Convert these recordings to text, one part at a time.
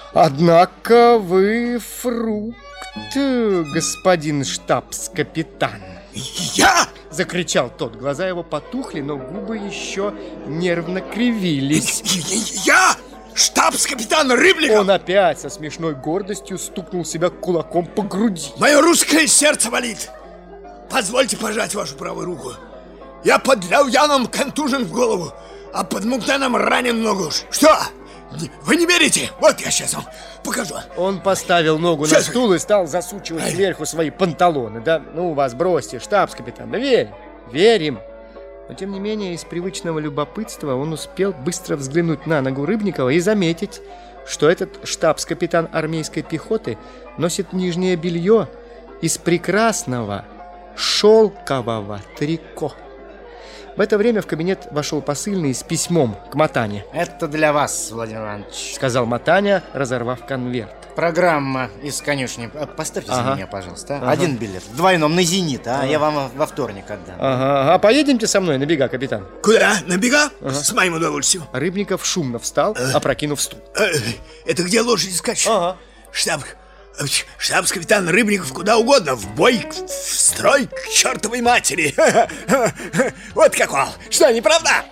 Однако вы фрукт, господин штабс-капитан. Я? Закричал тот. Глаза его потухли, но губы еще нервно кривились. Я? Штабс-капитан Рыбликов? Он опять со смешной гордостью стукнул себя кулаком по груди. Мое русское сердце болит. Позвольте пожать вашу правую руку. Я под Ляояном контужен в голову, а под Муктеном ранен ногу. Что? Вы не верите? Вот я сейчас вам покажу. Он поставил ногу сейчас на стул и стал засучивать сверху свои панталоны. Да ну вас бросьте, штабс-капитан, да верим. Но тем не менее, из привычного любопытства он успел быстро взглянуть на ногу Рыбникова и заметить, что этот штабс-капитан армейской пехоты носит нижнее белье из прекрасного шелкового трико. В это время в кабинет вошел посыльный с письмом к Матане. Это для вас, Владимир Иванович, сказал Матаня, разорвав конверт. Программа из конюшни. Поставьте за меня, пожалуйста. Один билет. В двойном, на «Зенит», Я вам во вторник отдам. А поедемте со мной на бега, капитан. Куда? На бега? С моим удовольствием. Рыбников шумно встал, опрокинув стул. Это где лошади скачут? Штабс-капитан Рыбников куда угодно. В бой, в строй, к чертовой матери. Вот как он. Что, не правда?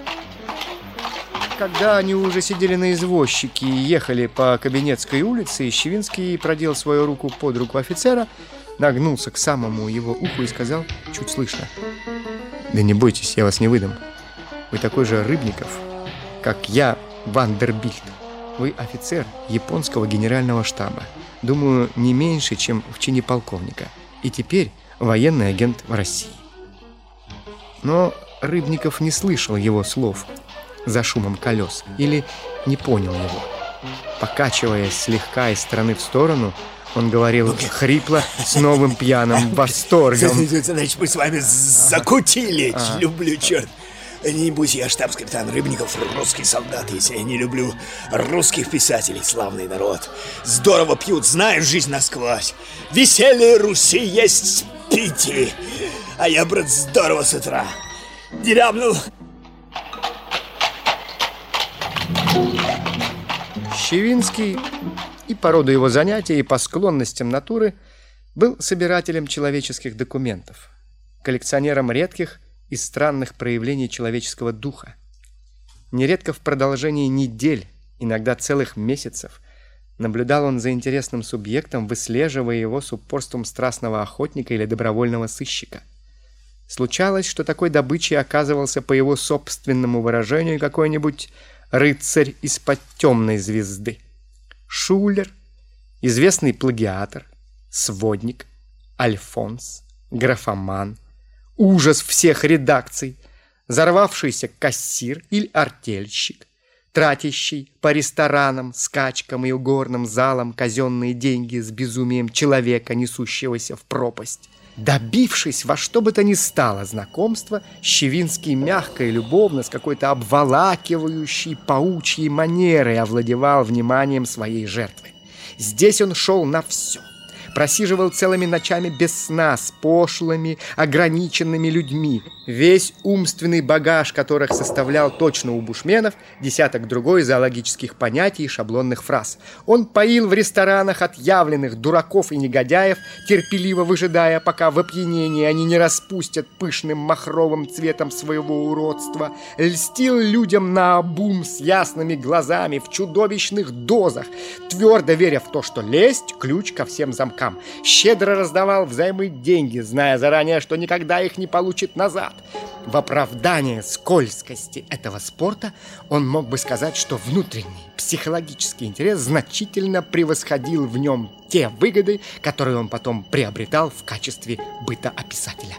Когда они уже сидели на извозчике и ехали по Кабинетской улице, Щевинский продел свою руку под руку офицера, нагнулся к самому его уху и сказал чуть слышно: «Да не бойтесь, я вас не выдам. Вы такой же Рыбников, как я, Вандербильт. Вы офицер японского генерального штаба. Думаю, не меньше, чем в чине полковника. И теперь военный агент в России». Но Рыбников не слышал его слов за шумом колес или не понял его. Покачиваясь слегка из стороны в сторону, он говорил хрипло, с новым пьяным восторгом: «Значит, мы с вами закутили. Люблю, черт. Не будь я штабс-капитан Рыбников, русский солдат, если я не люблю русских писателей, славный народ. Здорово пьют, знают жизнь насквозь. Веселье Руси есть пить. А я, брат, здорово с утра дерябнул». Щевинский и по роду его занятий, и по склонностям натуры был собирателем человеческих документов, коллекционером редких и странных проявлений человеческого духа. Нередко в продолжении недель, иногда целых месяцев, наблюдал он за интересным субъектом, выслеживая его с упорством страстного охотника или добровольного сыщика. Случалось, что такой добычей оказывался, по его собственному выражению, какой-нибудь рыцарь из-под темной звезды. Шулер, известный плагиатор, сводник, альфонс, графоман, ужас всех редакций, взорвавшийся кассир или артельщик, тратящий по ресторанам, скачкам и угорным залам казенные деньги с безумием человека, несущегося в пропасть. Добившись во что бы то ни стало знакомства, Щевинский мягко и любовно, с какой-то обволакивающей паучьей манерой овладевал вниманием своей жертвы. Здесь он шел на все. Просиживал целыми ночами без сна с пошлыми, ограниченными людьми, весь умственный багаж которых составлял точно у бушменов десяток другой зоологических понятий и шаблонных фраз. Он поил в ресторанах отъявленных дураков и негодяев, терпеливо выжидая, пока в опьянении они не распустят пышным махровым цветом своего уродства, льстил людям наобум с ясными глазами в чудовищных дозах, твердо веря в то, что лесть – ключ ко всем замкам. Щедро раздавал взаймы деньги, зная заранее, что никогда их не получит назад. В оправдание скользкости этого спорта он мог бы сказать, что внутренний психологический интерес значительно превосходил в нем те выгоды, которые он потом приобретал в качестве бытоописателя.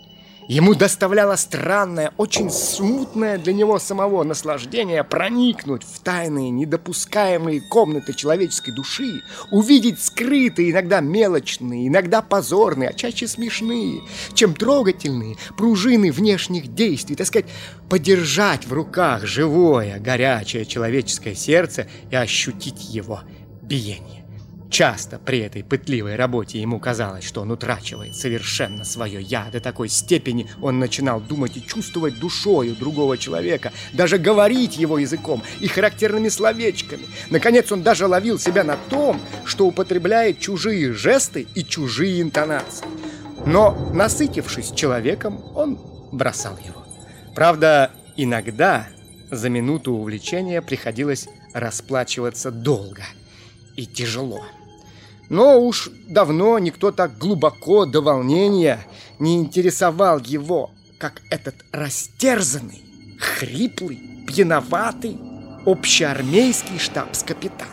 Ему доставляло странное, очень смутное для него самого наслаждение проникнуть в тайные, недопускаемые комнаты человеческой души, увидеть скрытые, иногда мелочные, иногда позорные, а чаще смешные, чем трогательные пружины внешних действий, так сказать, подержать в руках живое, горячее человеческое сердце и ощутить его биение. Часто при этой пытливой работе ему казалось, что он утрачивает совершенно свое «я». До такой степени он начинал думать и чувствовать душою другого человека, даже говорить его языком и характерными словечками. Наконец он даже ловил себя на том, что употребляет чужие жесты и чужие интонации. Но, насытившись человеком, он бросал его. Правда, иногда за минуту увлечения приходилось расплачиваться долго и тяжело. Но уж давно никто так глубоко до волнения не интересовал его, как этот растерзанный, хриплый, пьяноватый общеармейский штабс-капитан.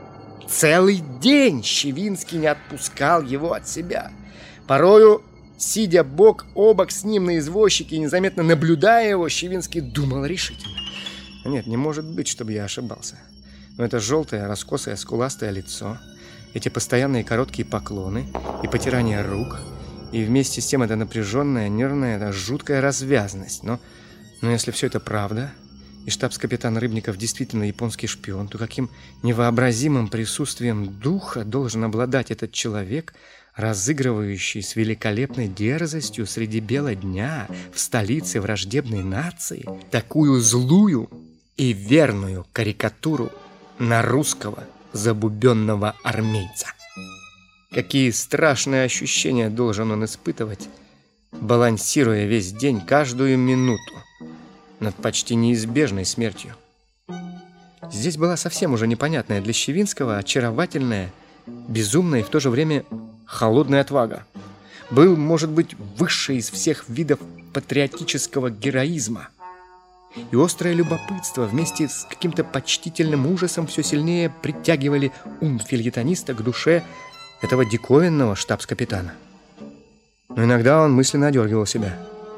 Целый день Щевинский не отпускал его от себя. Порою, сидя бок о бок с ним на извозчике и незаметно наблюдая его, Щевинский думал решительно: нет, не может быть, чтобы я ошибался. Но это желтое, раскосое, скуластое лицо, эти постоянные короткие поклоны и потирание рук, и вместе с тем эта напряженная, нервная, эта жуткая развязность. Но если все это правда, и штабс-капитан Рыбников действительно японский шпион, то каким невообразимым присутствием духа должен обладать этот человек, разыгрывающий с великолепной дерзостью среди бела дня в столице враждебной нации такую злую и верную карикатуру на русского забубенного армейца. Какие страшные ощущения должен он испытывать, балансируя весь день, каждую минуту над почти неизбежной смертью. Здесь была совсем уже непонятная для Щевинского очаровательная, безумная и в то же время холодная отвага. Был, может быть, высший из всех видов патриотического героизма. И острое любопытство вместе с каким-то почтительным ужасом все сильнее притягивали ум фельетониста к душе этого диковинного штабс-капитана. Но иногда он мысленно одергивал себя.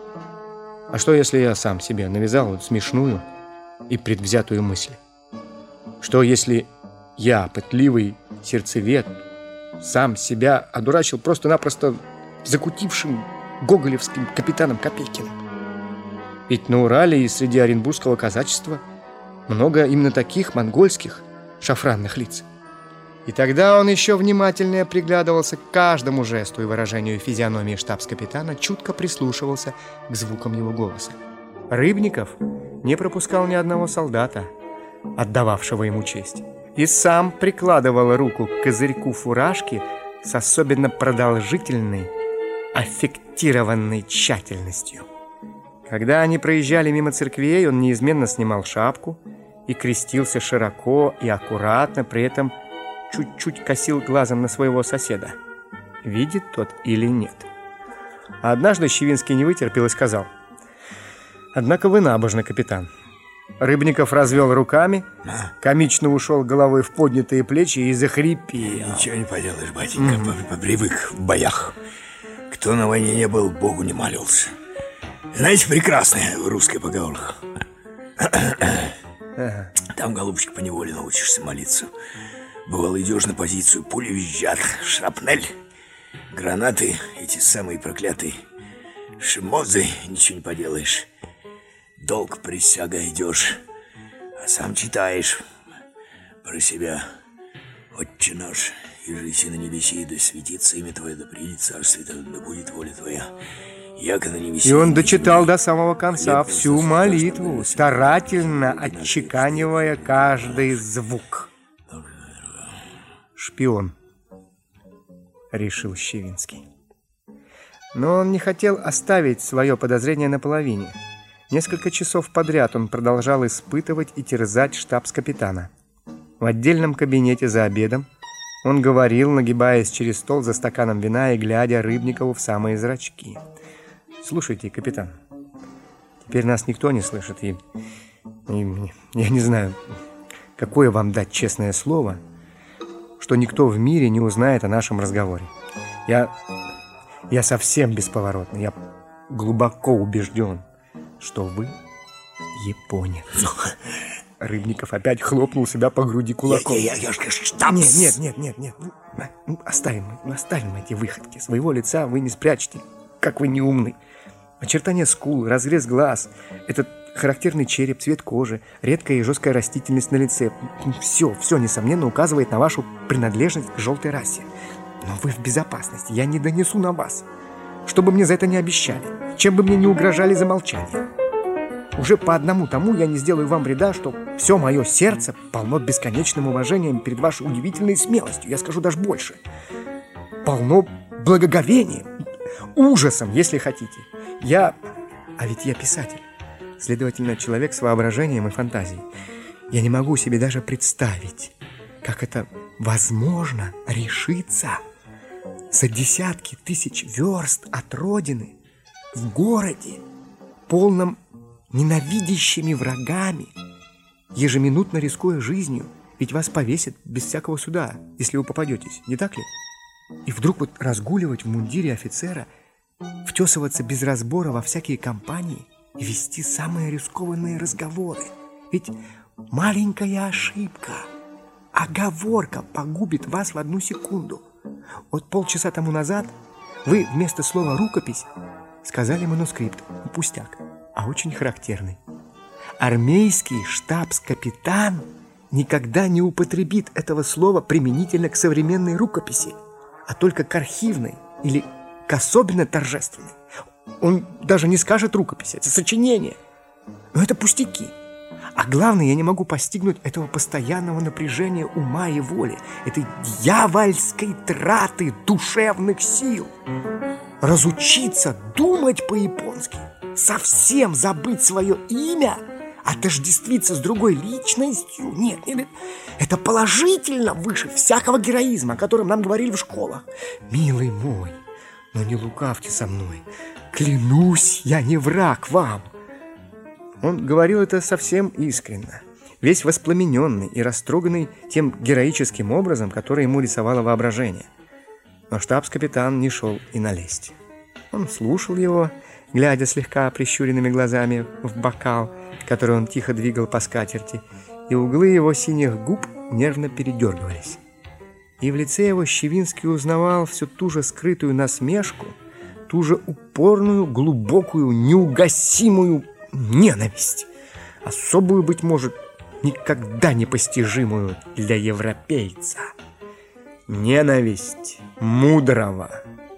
А что, если я сам себе навязал вот смешную и предвзятую мысль? Что, если я, пытливый сердцевед, сам себя одурачил просто-напросто закутившим гоголевским капитаном Копейкиным? Ведь на Урале и среди оренбургского казачества много именно таких монгольских шафранных лиц. И тогда он еще внимательнее приглядывался к каждому жесту и выражению физиономии штабс-капитана, чутко прислушивался к звукам его голоса. Рыбников не пропускал ни одного солдата, отдававшего ему честь, и сам прикладывал руку к козырьку фуражки с особенно продолжительной, аффектированной тщательностью. Когда они проезжали мимо церквей, он неизменно снимал шапку и крестился широко и аккуратно, при этом чуть-чуть косил глазом на своего соседа, видит тот или нет. А однажды Щевинский не вытерпел и сказал: «Однако вы набожный, капитан». Рыбников развел руками, комично ушел головой в поднятые плечи и захрипел. Ничего не поделаешь, батенька, привык в боях. Кто на войне не был, Богу не молился. Знаете, прекрасная русская поговорка. Там, голубчик, поневоле научишься молиться. Бывало, идешь на позицию, пули визжат, шрапнель, гранаты, эти самые проклятые шимозы, ничего не поделаешь. Долг, присяга, идешь, а сам читаешь про себя. Отче наш, иже на небеси, да светится имя Твое, да придет царствие Твое, да будет воля Твоя. И он дочитал до самого конца всю молитву, старательно отчеканивая каждый звук. «Шпион», — решил Щевинский. Но он не хотел оставить свое подозрение наполовине. Несколько часов подряд он продолжал испытывать и терзать штабс-капитана. В отдельном кабинете за обедом он говорил, нагибаясь через стол за стаканом вина и глядя Рыбникову в самые зрачки: «Слушайте, капитан, теперь нас никто не слышит, и я не знаю, какое вам дать честное слово, что никто в мире не узнает о нашем разговоре. Я совсем бесповоротный, я глубоко убежден, что вы японец». Рыбников опять хлопнул себя по груди кулаком. Нет. Оставим эти выходки. Своего лица вы не спрячете, как вы неумный. Очертания скул, разрез глаз, этот Характерный череп, цвет кожи, редкая и жесткая растительность на лице. Все, несомненно, указывает на вашу принадлежность к желтой расе. Но вы в безопасности, я не донесу на вас. Что бы мне за это не обещали, чем бы мне не угрожали за молчание. Уже по одному тому я не сделаю вам вреда, что все мое сердце полно бесконечным уважением перед вашей удивительной смелостью. Я скажу даже больше. Полно благоговением, ужасом, если хотите. А ведь я писатель. Следовательно, человек с воображением и фантазией. Я не могу себе даже представить, как это возможно решиться за десятки тысяч верст от родины в городе, полном ненавидящими врагами, ежеминутно рискуя жизнью, ведь вас повесят без всякого суда, если вы попадетесь, не так ли? И вдруг вот разгуливать в мундире офицера, втесываться без разбора во всякие компании и вести самые рискованные разговоры. Ведь маленькая ошибка, оговорка погубит вас в одну секунду. Вот полчаса тому назад вы вместо слова «рукопись» сказали «манускрипт». Пустяк, а очень характерный. Армейский штабс-капитан никогда не употребит этого слова применительно к современной рукописи, а только к архивной или к особенно торжественной. Он даже не скажет рукопись, это сочинение. Но это пустяки. А главное, я не могу постигнуть этого постоянного напряжения ума и воли, этой дьявольской траты душевных сил. Разучиться думать по-японски, совсем забыть свое имя, отождествиться с другой личностью. Нет, это положительно выше всякого героизма, о котором нам говорили в школах. Милый мой, но не лукавьте со мной. Клянусь, я не враг вам. Он говорил это совсем искренно, весь воспламененный и растроганный тем героическим образом, который ему рисовало воображение. Но штабс-капитан не шел и на лесть. Он слушал его, глядя слегка прищуренными глазами в бокал, который он тихо двигал по скатерти, и углы его синих губ нервно передергивались. И в лице его Щевинский узнавал всю ту же скрытую насмешку, ту же упорную, глубокую, неугасимую ненависть, особую, быть может, никогда непостижимую для европейца. Ненависть мудрого,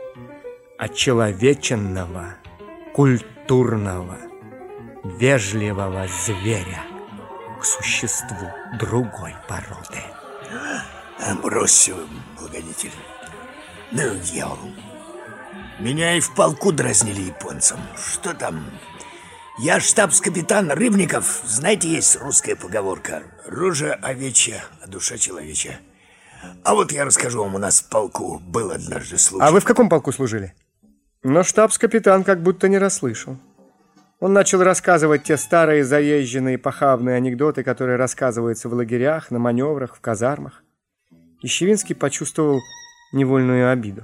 очеловеченного, культурного, вежливого зверя к существу другой породы. Бросьте, благодетель. Ну, дьявол. Меня и в полку дразнили японцам. Что там? Я штабс-капитан Рыбников. Знаете, есть русская поговорка: рожа овечья, а душа человечья. А вот я расскажу вам, у нас в полку был однажды случай. А вы в каком полку служили? Но штабс-капитан как будто не расслышал. Он начал рассказывать те старые заезженные похабные анекдоты, которые рассказываются в лагерях, на маневрах, в казармах. И Щевинский почувствовал невольную обиду.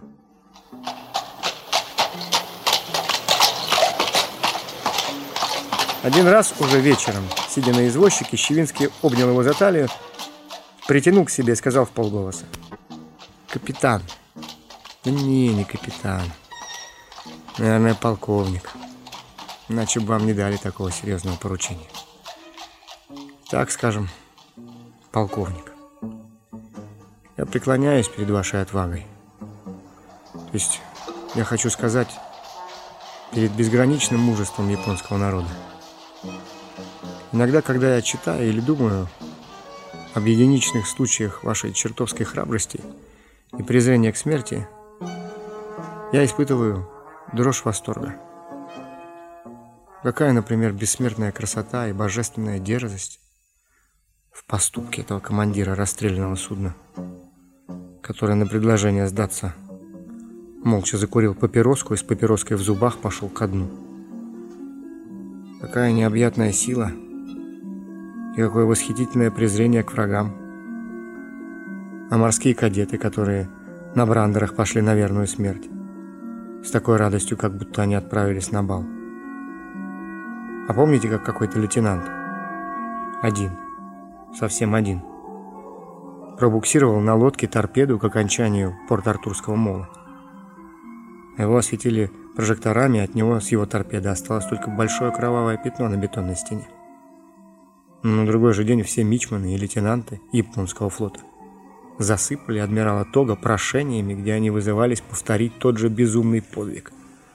Один раз уже вечером, сидя на извозчике, Щевинский обнял его за талию, притянул к себе и сказал вполголоса: «Капитан». «Да не капитан. Наверное, полковник. Иначе бы вам не дали такого серьезного поручения. Так, скажем, полковник. Я преклоняюсь перед вашей отвагой. То есть, я хочу сказать, перед безграничным мужеством японского народа. Иногда, когда я читаю или думаю об единичных случаях вашей чертовской храбрости и презрения к смерти, я испытываю дрожь восторга. Какая, например, бессмертная красота и божественная дерзость в поступке этого командира расстрелянного судна, который на предложение сдаться молча закурил папироску и с папироской в зубах пошел ко дну. Какая необъятная сила и какое восхитительное презрение к врагам. А морские кадеты, которые на брандерах пошли на верную смерть, с такой радостью, как будто они отправились на бал. А помните, как какой-то лейтенант, один, совсем один, пробуксировал на лодке торпеду к окончанию Порт-Артурского мола? Его осветили прожекторами, от него с его торпеды осталось только большое кровавое пятно на бетонной стене. На другой же день все мичманы и лейтенанты японского флота засыпали адмирала Тога прошениями, где они вызывались повторить тот же безумный подвиг.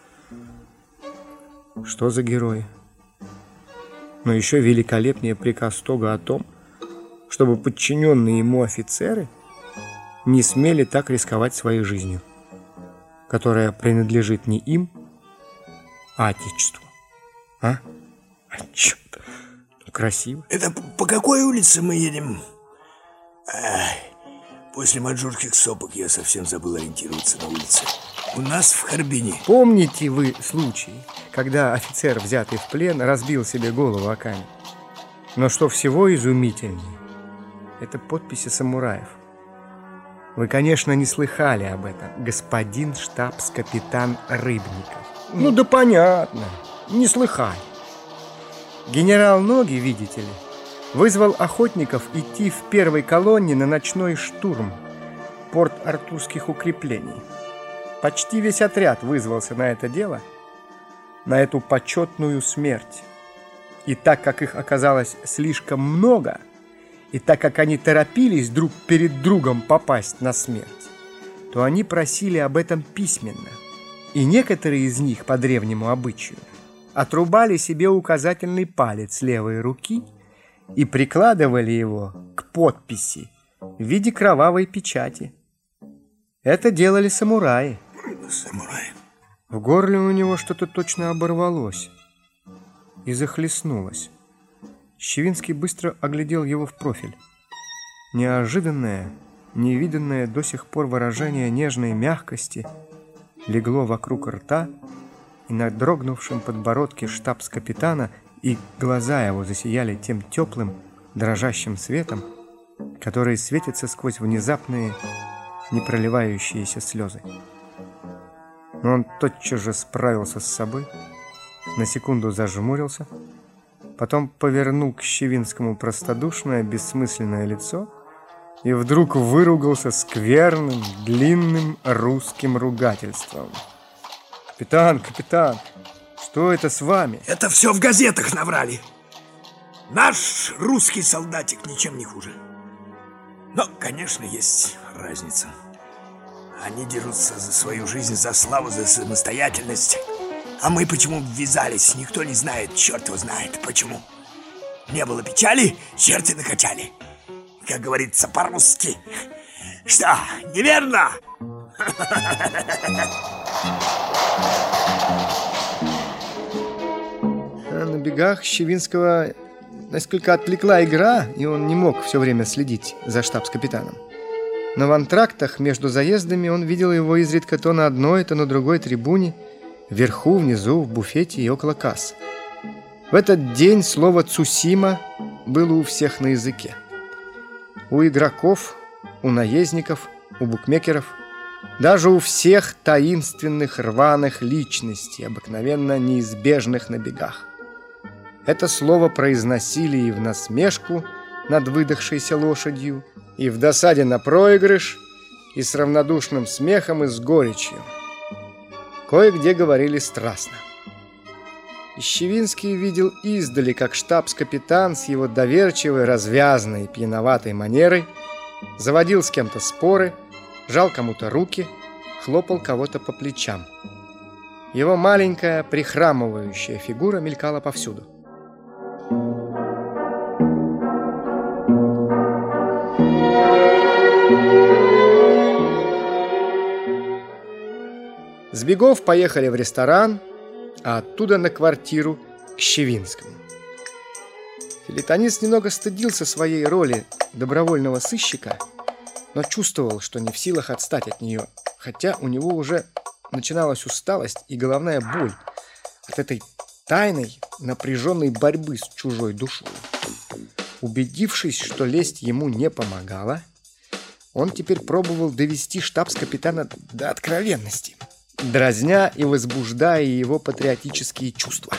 Что за герои? Но еще великолепнее приказ Тога о том, чтобы подчиненные ему офицеры не смели так рисковать своей жизнью, которая принадлежит не им, а Отечеству. А черт, красиво. Это по какой улице мы едем? После маньчжурских сопок я совсем забыл ориентироваться на улице. У нас в Харбине. Помните вы случай, когда офицер, взятый в плен, разбил себе голову о камень? Но что всего изумительнее, это подписи самураев. Вы, конечно, не слыхали об этом, господин штабс-капитан Рыбников. Ну да понятно, не слыхали. Генерал Ноги, видите ли, вызвал охотников идти в первой колонне на ночной штурм порт-артурских укреплений. Почти весь отряд вызвался на это дело, на эту почетную смерть. И так как их оказалось слишком много, и так как они торопились друг перед другом попасть на смерть, то они просили об этом письменно. И некоторые из них, по древнему обычаю, отрубали себе указательный палец левой руки и прикладывали его к подписи в виде кровавой печати. Это делали самураи. Самураи. В горле у него что-то точно оборвалось и захлестнулось. Щевинский быстро оглядел его в профиль. Неожиданное, невиданное до сих пор выражение нежной мягкости легло вокруг рта, и на дрогнувшем подбородке штабс-капитана и глаза его засияли тем теплым, дрожащим светом, который светится сквозь внезапные, не проливающиеся слезы. Но он тотчас же справился с собой, на секунду зажмурился, потом повернул к Щевинскому простодушное, бессмысленное лицо и вдруг выругался скверным, длинным русским ругательством. Капитан, что это с вами? Это все в газетах наврали. Наш русский солдатик ничем не хуже. Но, конечно, есть разница. Они дерутся за свою жизнь, за славу, за самостоятельность. А мы почему ввязались, никто не знает, черт его знает почему. Не было печали, черти накачали. Как говорится по-русски. Что, неверно? На бегах Щевинского несколько отвлекла игра, и он не мог все время следить за штабс-капитаном. Но в антрактах между заездами он видел его изредка то на одной, то на другой трибуне, вверху, внизу, в буфете и около касс. В этот день слово «Цусима» было у всех на языке. У игроков, у наездников, у букмекеров, даже у всех таинственных рваных личностей, обыкновенно неизбежных на бегах. Это слово произносили и в насмешку над выдохшейся лошадью, и в досаде на проигрыш, и с равнодушным смехом, и с горечью. Кое-где говорили страстно. И Щевинский видел издали, как штабс-капитан с его доверчивой, развязной, пьяноватой манерой заводил с кем-то споры, жал кому-то руки, хлопал кого-то по плечам. Его маленькая, прихрамывающая фигура мелькала повсюду. С бегов поехали в ресторан, а оттуда на квартиру к Щевинскому. Фельетонист немного стыдился своей роли добровольного сыщика, но чувствовал, что не в силах отстать от нее, хотя у него уже начиналась усталость и головная боль от этой тайной, напряженной борьбы с чужой душой. Убедившись, что лесть ему не помогала, он теперь пробовал довести штабс-капитана до откровенности, дразня и возбуждая его патриотические чувства.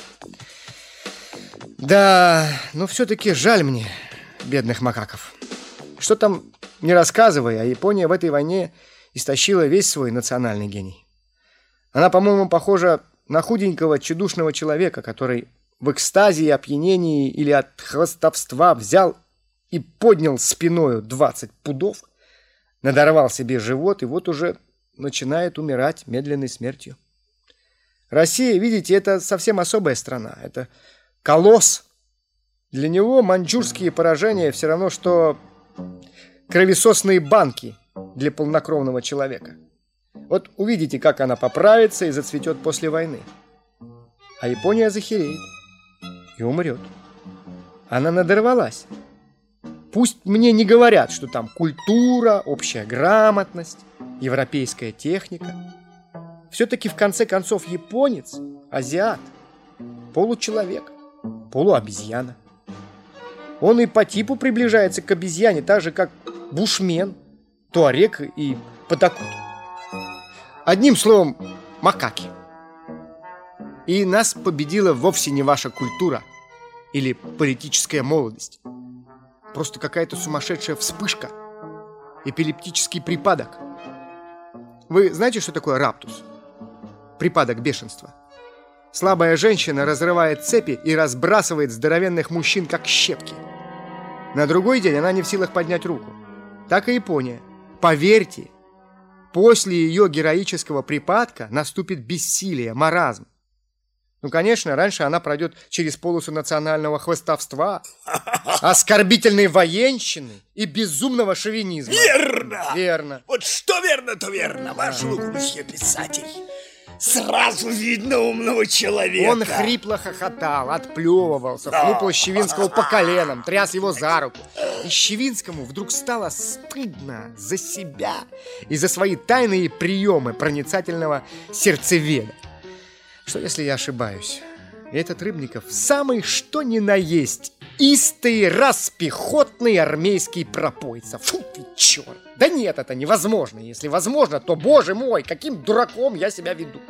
Да, но все-таки жаль мне бедных макаков. Что там не рассказывай, а Япония в этой войне истощила весь свой национальный гений. Она, по-моему, похожа на худенького тщедушного человека, который в экстазе и опьянении или от хвастовства взял и поднял спиною 20 пудов, надорвал себе живот и вот уже начинает умирать медленной смертью. Россия, видите, это совсем особая страна, это колосс. Для него маньчжурские поражения все равно, что кровесосные банки для полнокровного человека. Вот увидите, как она поправится и зацветет после войны. А Япония захереет и умрет. Она надорвалась. Пусть мне не говорят, что там культура, общая грамотность, европейская техника. Все-таки в конце концов японец, азиат, получеловек, полуобезьяна. Он и по типу приближается к обезьяне, так же, как бушмен, туарек и патакут. Одним словом, макаки. И нас победила вовсе не ваша культура или политическая молодость. Просто какая-то сумасшедшая вспышка, эпилептический припадок. Вы знаете, что такое раптус? Припадок бешенства. Слабая женщина разрывает цепи и разбрасывает здоровенных мужчин, как щепки. На другой день она не в силах поднять руку. Так и Япония. Поверьте, после ее героического припадка наступит бессилие, маразм. Ну, конечно, раньше она пройдет через полосу национального хвастовства, оскорбительной военщины и безумного шовинизма. Верно! Верно. Вот что верно, то верно. Ваш лук, мсье писатель. Сразу видно умного человека. Он хрипло хохотал, отплевывался, хлопал Щевинского по коленам, тряс его за руку. И Щевинскому вдруг стало стыдно за себя и за свои тайные приемы проницательного сердцеведа. Что, если я ошибаюсь? И этот Рыбников самый что ни на есть истый распехотный армейский пропойца. Фу ты, черт! Да нет, это невозможно. Если возможно, то, боже мой, каким дураком я себя веду.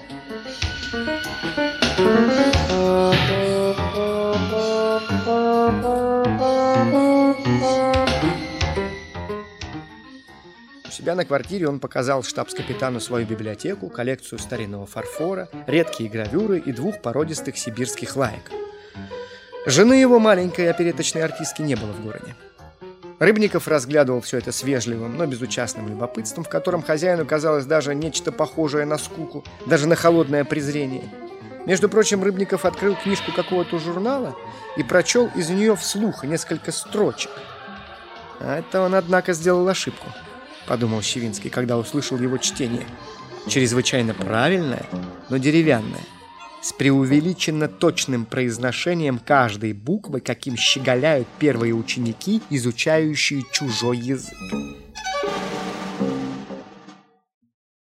У себя на квартире он показал штабс-капитану свою библиотеку, коллекцию старинного фарфора, редкие гравюры и 2 породистых сибирских лаек. Жены его маленькой опереточной артистки не было в городе. Рыбников разглядывал все это с вежливым, но безучастным любопытством, в котором хозяину казалось даже нечто похожее на скуку, даже на холодное презрение. Между прочим, Рыбников открыл книжку какого-то журнала и прочел из нее вслух несколько строчек. А это он, однако, сделал ошибку, подумал Щевинский, когда услышал его чтение. Чрезвычайно правильное, но деревянное, с преувеличенно точным произношением каждой буквы, каким щеголяют первые ученики, изучающие чужой язык.